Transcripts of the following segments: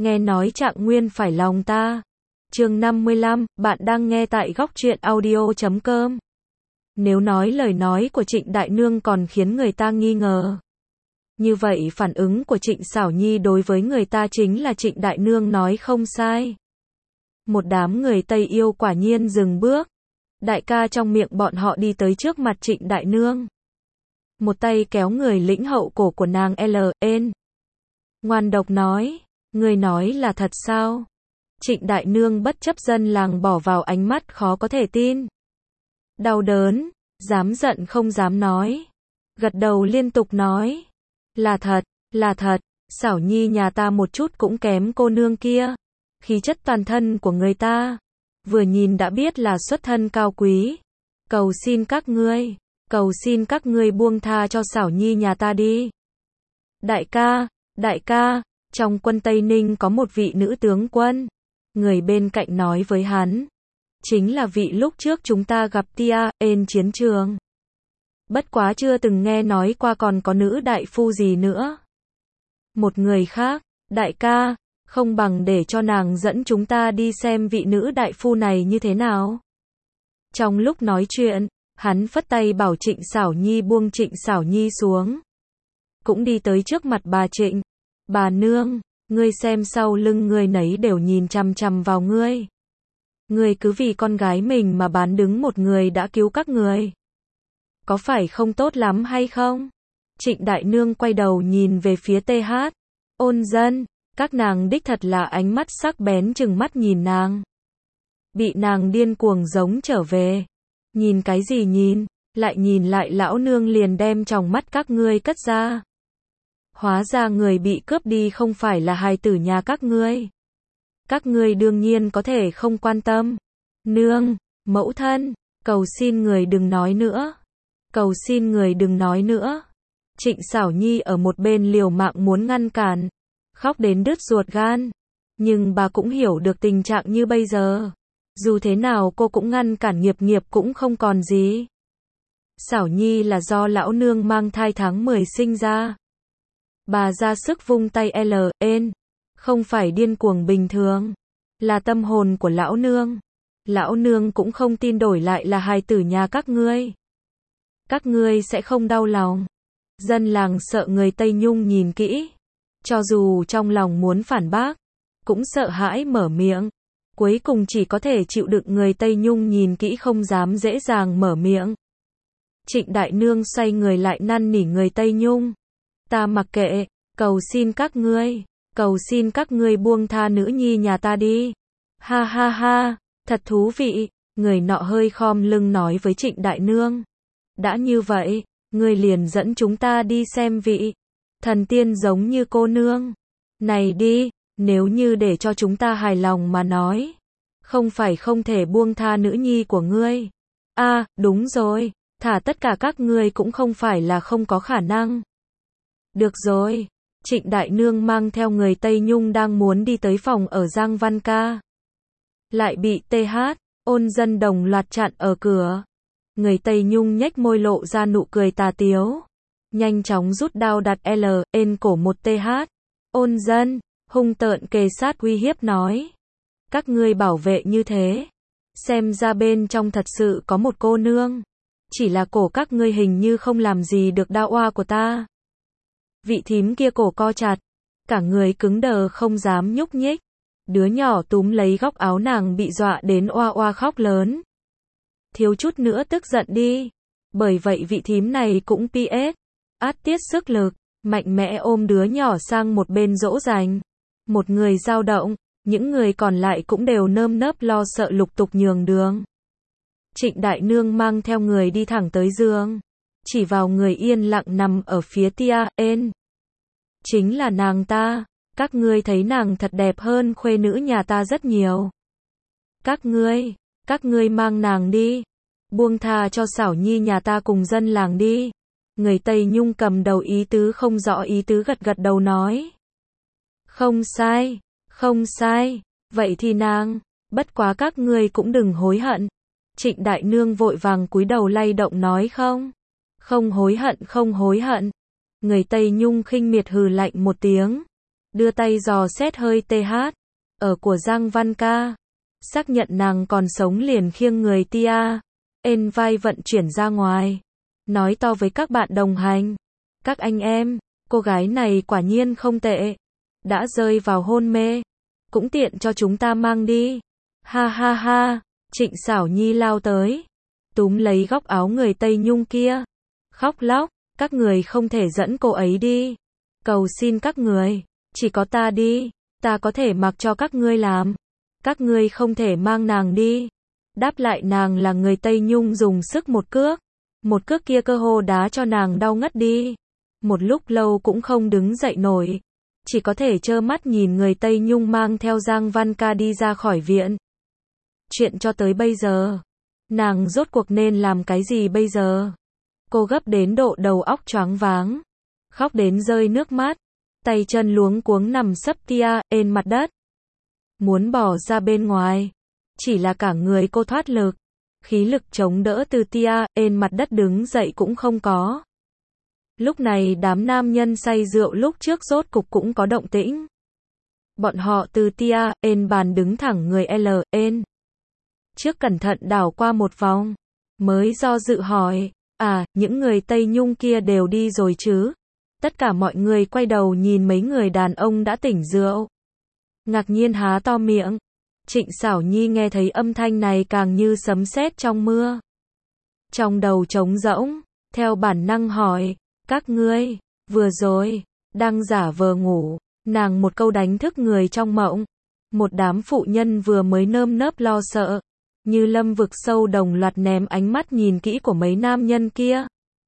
nghe nói Trạng Nguyên phải lòng ta. Chương 55, bạn đang nghe tại góc truyện audio.com. Nếu nói lời nói của Trịnh Đại Nương còn khiến người ta nghi ngờ, như vậy phản ứng của Trịnh Xảo Nhi đối với người ta chính là Trịnh Đại Nương nói không sai. Một đám người Tây Yêu quả nhiên dừng bước. Đại ca trong miệng bọn họ đi tới trước mặt Trịnh Đại Nương. Một tay kéo người lĩnh hậu cổ của nàng L.N. Ngoan độc nói, người nói là thật sao? Trịnh Đại Nương bất chấp dân làng bỏ vào ánh mắt khó có thể tin. Đau đớn, dám giận không dám nói. Gật đầu liên tục nói, là thật, Xảo Nhi nhà ta một chút cũng kém cô nương kia. Khí chất toàn thân của người ta, vừa nhìn đã biết là xuất thân cao quý. Cầu xin các ngươi buông tha cho Xảo Nhi nhà ta đi. Đại ca, trong quân Tây Ninh có một vị nữ tướng quân. Người bên cạnh nói với hắn, chính là vị lúc trước chúng ta gặp trên chiến trường. Bất quá chưa từng nghe nói qua còn có nữ đại phu gì nữa. Một người khác, đại ca, không bằng để cho nàng dẫn chúng ta đi xem vị nữ đại phu này như thế nào. Trong lúc nói chuyện, hắn phất tay bảo Trịnh Xảo Nhi buông Trịnh Xảo Nhi xuống. Cũng đi tới trước mặt bà Trịnh. Bà nương, ngươi xem sau lưng ngươi nấy đều nhìn chằm chằm vào ngươi. Ngươi cứ vì con gái mình mà bán đứng một người đã cứu các người. Có phải không tốt lắm hay không? Trịnh Đại Nương quay đầu nhìn về phía TH. Ôn Dân, các nàng đích thật là ánh mắt sắc bén chừng mắt nhìn nàng. Bị nàng điên cuồng giống trở về. Nhìn cái gì nhìn lại lão nương liền đem tròng mắt các ngươi cất ra. Hóa ra người bị cướp đi không phải là hài tử nhà các ngươi. Các ngươi đương nhiên có thể không quan tâm. Nương, mẫu thân, cầu xin người đừng nói nữa. Trịnh Xảo Nhi ở một bên liều mạng muốn ngăn cản, khóc đến đứt ruột gan. Nhưng bà cũng hiểu được tình trạng như bây giờ. Dù thế nào cô cũng ngăn cản nghiệp cũng không còn gì. Xảo Nhi là do lão nương mang thai tháng 10 sinh ra. Bà ra sức vung tay L.N. Không phải điên cuồng bình thường. Là tâm hồn của lão nương. Lão nương cũng không tin đổi lại là hài tử nhà các ngươi. Các ngươi sẽ không đau lòng. Dân làng sợ người Tây Nhung nhìn kỹ. Cho dù trong lòng muốn phản bác, cũng sợ hãi mở miệng. Cuối cùng chỉ có thể chịu đựng người Tây Nhung nhìn kỹ không dám dễ dàng mở miệng. Trịnh Đại Nương xoay người lại năn nỉ người Tây Nhung. Ta mặc kệ, cầu xin các ngươi buông tha nữ nhi nhà ta đi. Ha ha ha, thật thú vị, người nọ hơi khom lưng nói với Trịnh Đại Nương. Đã như vậy, ngươi liền dẫn chúng ta đi xem vị thần tiên giống như cô nương này đi, nếu như để cho chúng ta hài lòng mà nói. Không phải không thể buông tha nữ nhi của ngươi. Đúng rồi, thả tất cả các ngươi cũng không phải là không có khả năng. Được rồi, Trịnh Đại Nương mang theo người Tây Nhung đang muốn đi tới phòng ở Giang Văn Ca. Lại bị TH, Ôn Dân đồng loạt chặn ở cửa. Người Tây Nhung nhếch môi lộ ra nụ cười tà tiếu. Nhanh chóng rút đao đặt L.N. cổ một TH. Ôn Dân, hung tợn kề sát uy hiếp nói. Các ngươi bảo vệ như thế. Xem ra bên trong thật sự có một cô nương. Chỉ là cổ các ngươi hình như không làm gì được đao oa của ta. Vị thím kia cổ co chặt. Cả người cứng đờ không dám nhúc nhích. Đứa nhỏ túm lấy góc áo nàng bị dọa đến oa oa khóc lớn. Thiếu chút nữa tức giận đi. Bởi vậy vị thím này cũng PS. Át tiết sức lực. Mạnh mẽ ôm đứa nhỏ sang một bên dỗ dành. Một người dao động. Những người còn lại cũng đều nơm nớp lo sợ lục tục nhường đường. Trịnh Đại Nương mang theo người đi thẳng tới giường. Chỉ vào người yên lặng nằm ở phía TN. Chính là nàng ta. Các ngươi thấy nàng thật đẹp hơn khuê nữ nhà ta rất nhiều. Các ngươi mang nàng đi. Buông tha cho Xảo Nhi nhà ta cùng dân làng đi. Người Tây Nhung cầm đầu ý tứ không rõ ý tứ gật đầu nói. Không sai. Vậy thì nàng, bất quá các ngươi cũng đừng hối hận. Trịnh Đại Nương vội vàng cúi đầu lay động nói không hối hận. Người Tây Nhung khinh miệt hừ lạnh một tiếng. đưa tay dò xét hơi TH ở của Giang Văn Ca, xác nhận nàng còn sống liền khiêng người Tia ên vai vận chuyển ra ngoài, nói to với các bạn đồng hành, các anh em, cô gái này quả nhiên không tệ, đã rơi vào hôn mê, cũng tiện cho chúng ta mang đi. Ha ha ha, Trịnh Xảo Nhi lao tới, túm lấy góc áo người Tây Nhung kia, khóc lóc, các người không thể dẫn cô ấy đi, cầu xin các người, chỉ có ta đi, ta có thể mặc cho các ngươi làm, các ngươi không thể mang nàng đi. Đáp lại nàng là người Tây Nhung dùng sức một cước kia cơ hồ đá cho nàng đau ngất đi, một lúc lâu cũng không đứng dậy nổi, chỉ có thể trơ mắt nhìn người Tây Nhung mang theo Giang Văn Ca đi ra khỏi viện. Chuyện cho tới bây giờ, nàng rốt cuộc nên làm cái gì bây giờ? Cô gấp đến độ đầu óc choáng váng, khóc đến rơi nước mắt, tay chân luống cuống nằm sấp Tia ên mặt đất, muốn bỏ ra bên ngoài, chỉ là cả người cô thoát lực, khí lực chống đỡ từ Tia ên mặt đất đứng dậy cũng không có. Lúc này đám nam nhân say rượu lúc trước rốt cục cũng có động tĩnh. Bọn họ từ Tia ên bàn đứng thẳng người L ên trước cẩn thận đảo qua một vòng, mới do dự hỏi, những người Tây Nhung kia đều đi rồi chứ? Tất cả mọi người quay đầu nhìn mấy người đàn ông đã tỉnh rượu, ngạc nhiên há to miệng. Trịnh Xảo Nhi nghe thấy âm thanh này càng như sấm sét trong mưa, trong đầu trống rỗng, theo bản năng hỏi, các ngươi, vừa rồi, đang giả vờ ngủ, nàng một câu đánh thức người trong mộng, một đám phụ nhân vừa mới nơm nớp lo sợ, như lâm vực sâu đồng loạt ném ánh mắt nhìn kỹ của mấy nam nhân kia.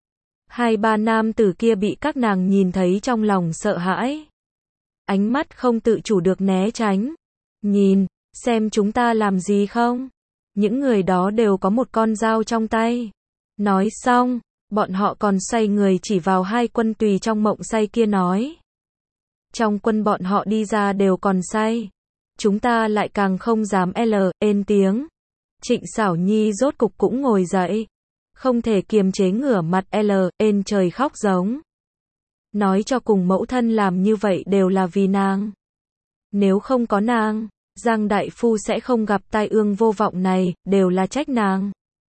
Hai ba nam tử kia bị các nàng nhìn thấy trong lòng sợ hãi, ánh mắt không tự chủ được né tránh, nhìn, xem chúng ta làm gì không? Những người đó đều có một con dao trong tay. Nói xong, bọn họ còn xoay người chỉ vào hai quân tùy trong mộng say kia nói. Trong quân bọn họ đi ra đều còn say. Chúng ta lại càng không dám ên tiếng. Trịnh Xảo Nhi rốt cục cũng ngồi dậy, không thể kiềm chế ngửa mặt ên trời khóc giống. Nói cho cùng mẫu thân làm như vậy đều là vì nàng. Nếu không có nàng, Giang đại phu sẽ không gặp tai ương vô vọng này, đều là trách nàng.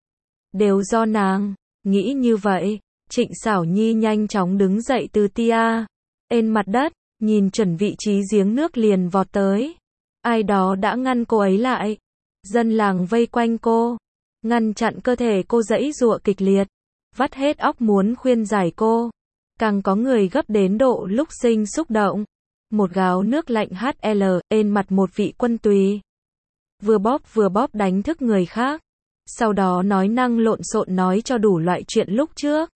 Đều do nàng, nghĩ như vậy, Trịnh Xảo Nhi nhanh chóng đứng dậy từ Tia ên mặt đất, nhìn chuẩn vị trí giếng nước liền vọt tới. Ai đó đã ngăn cô ấy lại. Dân làng vây quanh cô, ngăn chặn cơ thể cô giãy giụa kịch liệt, vắt hết óc muốn khuyên giải cô. Càng có người gấp đến độ lúc sinh xúc động. Một gáo nước lạnh ên mặt một vị quân tùy. Vừa bóp đánh thức người khác. Sau đó nói năng lộn xộn nói cho đủ loại chuyện lúc trước.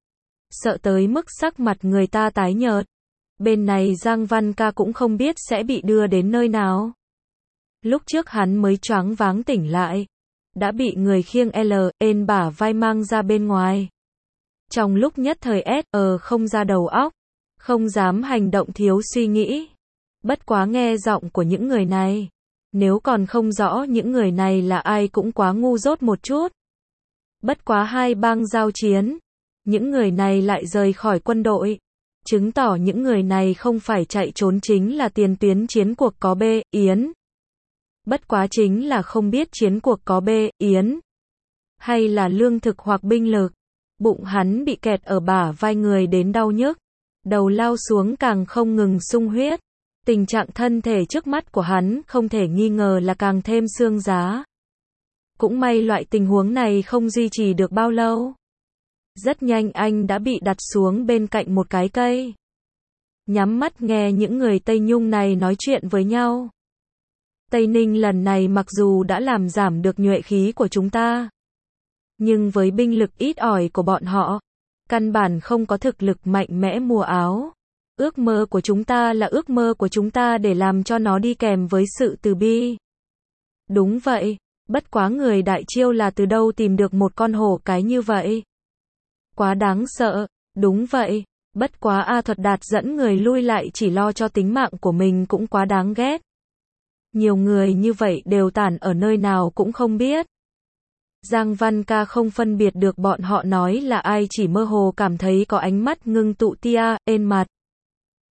Sợ tới mức sắc mặt người ta tái nhợt. Bên này Giang Văn Ca cũng không biết sẽ bị đưa đến nơi nào. Lúc trước hắn mới choáng váng tỉnh lại, đã bị người khiêng ên bả vai mang ra bên ngoài. Trong lúc nhất thời không ra đầu óc, không dám hành động thiếu suy nghĩ. Bất quá nghe giọng của những người này, nếu còn không rõ những người này là ai cũng quá ngu dốt một chút. Bất quá hai bang giao chiến, những người này lại rời khỏi quân đội, chứng tỏ những người này không phải chạy trốn chính là tiền tuyến chiến cuộc có Yến. Bất quá chính là không biết chiến cuộc có Yến, hay là lương thực hoặc binh lực. Bụng hắn bị kẹt ở bả vai người đến đau nhức, đầu lao xuống càng không ngừng sung huyết. Tình trạng thân thể trước mắt của hắn không thể nghi ngờ là càng thêm xương giá. Cũng may loại tình huống này không duy trì được bao lâu. Rất nhanh anh đã bị đặt xuống bên cạnh một cái cây, nhắm mắt nghe những người Tây Nhung này nói chuyện với nhau. Tây Ninh lần này mặc dù đã làm giảm được nhuệ khí của chúng ta, nhưng với binh lực ít ỏi của bọn họ, căn bản không có thực lực mạnh mẽ mua áo. Ước mơ của chúng ta là ước mơ của chúng ta để làm cho nó đi kèm với sự từ bi. Đúng vậy, bất quá người Đại Chiêu là từ đâu tìm được một con hổ cái như vậy? Quá đáng sợ, đúng vậy, bất quá A Thuật Đạt dẫn người lui lại chỉ lo cho tính mạng của mình cũng quá đáng ghét. Nhiều người như vậy đều tản ở nơi nào cũng không biết. Giang Văn Ca không phân biệt được bọn họ nói là ai, chỉ mơ hồ cảm thấy có ánh mắt ngưng tụ Tia ên mặt.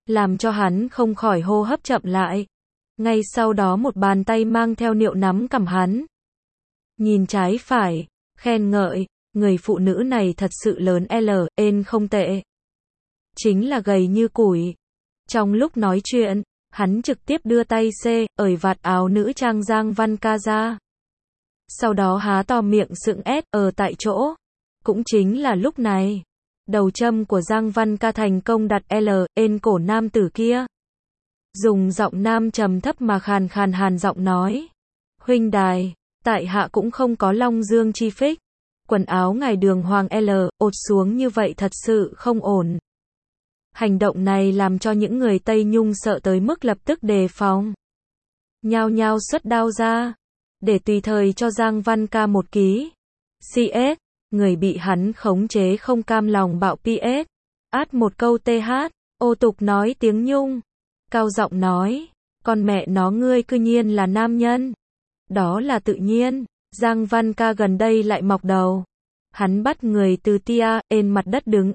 làm cho hắn không khỏi hô hấp chậm lại. Ngay sau đó một bàn tay mang theo niệu nắm cằm hắn. Nhìn trái phải, khen ngợi, người phụ nữ này thật sự lớn L, không tệ. Chính là gầy như củi. Trong lúc nói chuyện, hắn trực tiếp đưa tay ởi vạt áo nữ trang Giang Văn Ca ra. Sau đó há to miệng sững ở tại chỗ. Cũng chính là lúc này, đầu châm của Giang Văn Ca thành công đặt lên cổ nam tử kia. Dùng giọng nam trầm thấp mà khàn khàn hàn giọng nói. Huynh đài, tại hạ cũng không có long dương chi phích. Quần áo ngài đường hoàng ột xuống như vậy thật sự không ổn. Hành động này làm cho những người Tây Nhung sợ tới mức lập tức đề phòng. Nhao nhao xuất đao ra, để tùy thời cho Giang Văn Ca một ký. CS, người bị hắn khống chế không cam lòng bạo PS. Át một câu TH, ô tục nói tiếng Nhung. Cao giọng nói, con mẹ nó ngươi cư nhiên là nam nhân. Đó là tự nhiên, Giang Văn Ca gần đây lại mọc đầu. Hắn bắt người từ mặt đất đứng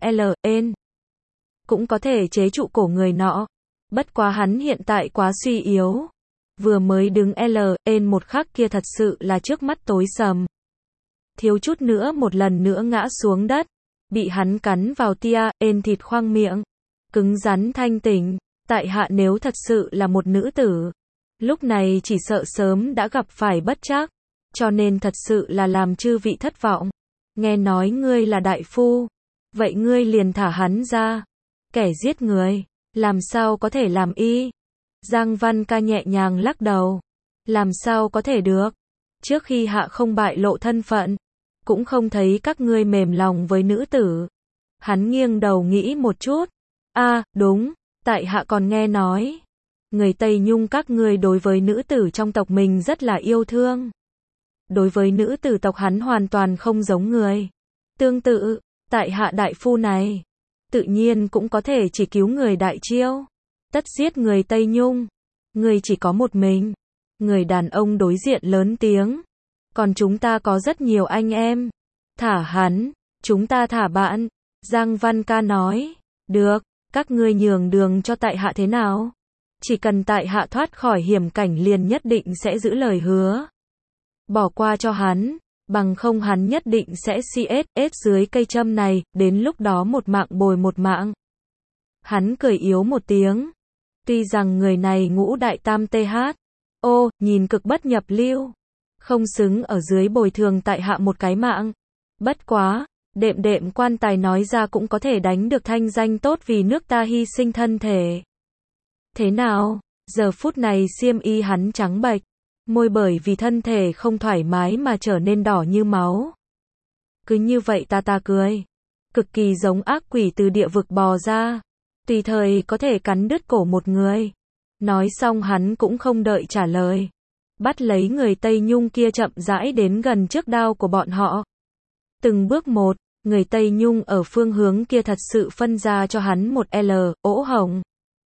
cũng có thể chế trụ cổ người nọ. Bất quá hắn hiện tại quá suy yếu. Vừa mới đứng một khắc kia thật sự là trước mắt tối sầm. Thiếu chút nữa một lần nữa ngã xuống đất. Bị hắn cắn vào thịt khoang miệng. Cứng rắn thanh tỉnh. Tại hạ nếu thật sự là một nữ tử. Lúc này chỉ sợ sớm đã gặp phải bất trắc. Cho nên thật sự là làm chư vị thất vọng. Nghe nói ngươi là đại phu. Vậy ngươi liền thả hắn ra. Kẻ giết người, làm sao có thể làm y? Giang Văn Ca nhẹ nhàng lắc đầu. Làm sao có thể được? Trước khi hạ không bại lộ thân phận, cũng không thấy các ngươi mềm lòng với nữ tử. Hắn nghiêng đầu nghĩ một chút. Đúng, tại hạ còn nghe nói. Người Tây Nhung các ngươi đối với nữ tử trong tộc mình rất là yêu thương. Đối với nữ tử tộc hắn hoàn toàn không giống người. Tương tự, tại hạ đại phu này. Tự nhiên cũng có thể chỉ cứu người đại chiêu. Tất giết người Tây Nhung. Người chỉ có một mình. Người đàn ông đối diện lớn tiếng. Còn chúng ta có rất nhiều anh em. Thả hắn, chúng ta thả bạn. Giang Văn Ca nói. Được, các ngươi nhường đường cho tại hạ thế nào? Chỉ cần tại hạ thoát khỏi hiểm cảnh liền nhất định sẽ giữ lời hứa. Bỏ qua cho hắn. Bằng không hắn nhất định sẽ CS dưới cây châm này, đến lúc đó một mạng bồi một mạng. Hắn cười yếu một tiếng. Tuy rằng người này ngũ đại tam TH. Nhìn cực bất nhập lưu. Không xứng ở dưới bồi thường tại hạ một cái mạng. Bất quá, đệm quan tài nói ra cũng có thể đánh được thanh danh tốt vì nước ta hy sinh thân thể. Thế nào, giờ phút này xiêm y hắn trắng bệch. Môi bởi vì thân thể không thoải mái mà trở nên đỏ như máu. Cứ như vậy ta cười. Cực kỳ giống ác quỷ từ địa vực bò ra. Tùy thời có thể cắn đứt cổ một người. Nói xong hắn cũng không đợi trả lời. Bắt lấy người Tây Nhung kia chậm rãi đến gần trước đao của bọn họ. Từng bước một, người Tây Nhung ở phương hướng kia thật sự phân ra cho hắn một ỗ hổng.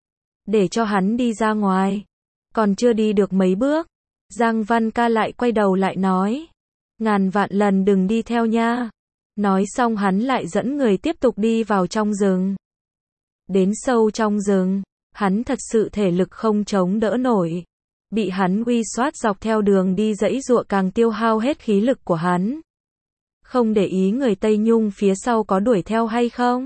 Để cho hắn đi ra ngoài. Còn chưa đi được mấy bước. Giang Văn Ca lại quay đầu lại nói. Ngàn vạn lần đừng đi theo nha. Nói xong hắn lại dẫn người tiếp tục đi vào trong rừng. Đến sâu trong rừng, hắn thật sự thể lực không chống đỡ nổi. Bị hắn uy soát dọc theo đường đi giãy giụa càng tiêu hao hết khí lực của hắn. Không để ý người Tây Nhung phía sau có đuổi theo hay không.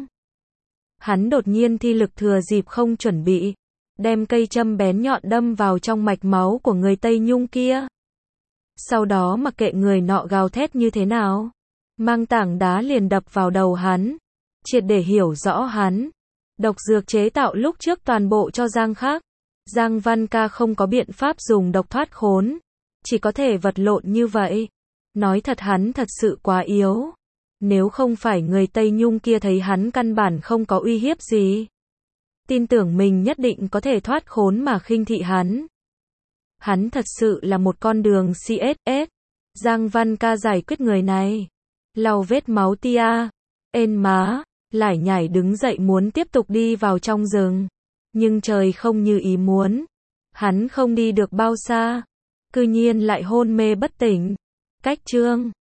Hắn đột nhiên thi lực thừa dịp không chuẩn bị. Đem cây châm bén nhọn đâm vào trong mạch máu của người Tây Nhung kia. Sau đó mặc kệ người nọ gào thét như thế nào. Mang tảng đá liền đập vào đầu hắn. Triệt để hiểu rõ hắn. Độc dược chế tạo lúc trước toàn bộ cho Giang khác. Giang Văn Ca không có biện pháp dùng độc thoát khốn. Chỉ có thể vật lộn như vậy. Nói thật hắn thật sự quá yếu. Nếu không phải người Tây Nhung kia thấy hắn căn bản không có uy hiếp gì. Tin tưởng mình nhất định có thể thoát khốn mà khinh thị hắn. Hắn thật sự là một con đường CSS. Giang Văn Ca giải quyết người này. Lau vết máu má. Lải nhải đứng dậy muốn tiếp tục đi vào trong rừng. Nhưng trời không như ý muốn. Hắn không đi được bao xa. Cư nhiên lại hôn mê bất tỉnh. Cách chương